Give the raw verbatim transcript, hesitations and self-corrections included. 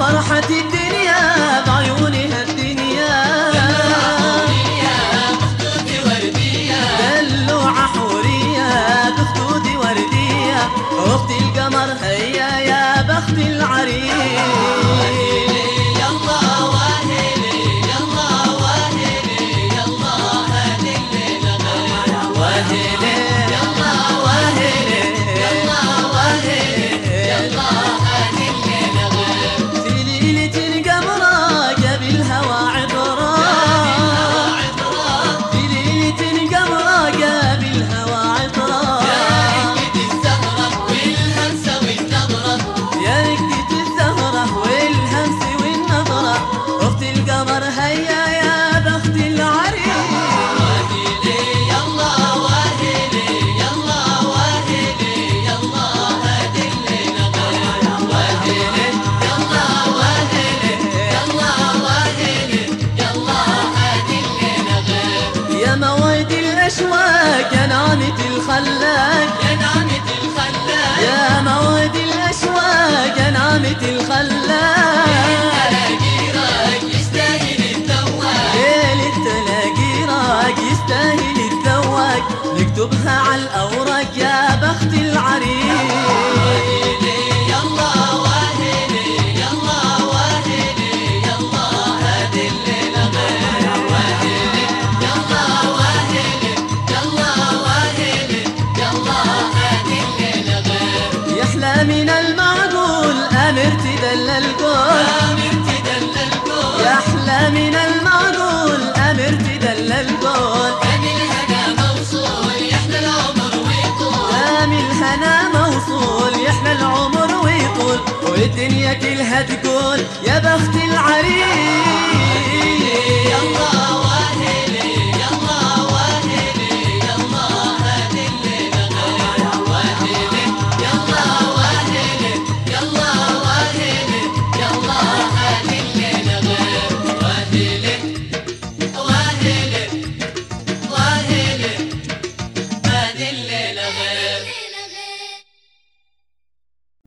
فرحة الدنيا بعيونها الدنيا دلوعة حورية بخدود وردية أخت القمر هيا يا بخت العريس يا نعمة الخلاق يا نعمة الخلاق يا مواد الأشواق يا نعمة الخلاق التلاقيراك يستاهل الذواق ليل التلاقيراك يستاهل الذواق نكتبها على الأوراق يا بخت العريس من المعقول أمر تدل القول أمر تدل القول يا أحلى من المعقول أمر تدل القول دام الهنا موصول يحلى العمر ويطول دام الهنا موصول يحلى العمر ويطول والدنيا كلها تقول يا بخت العريس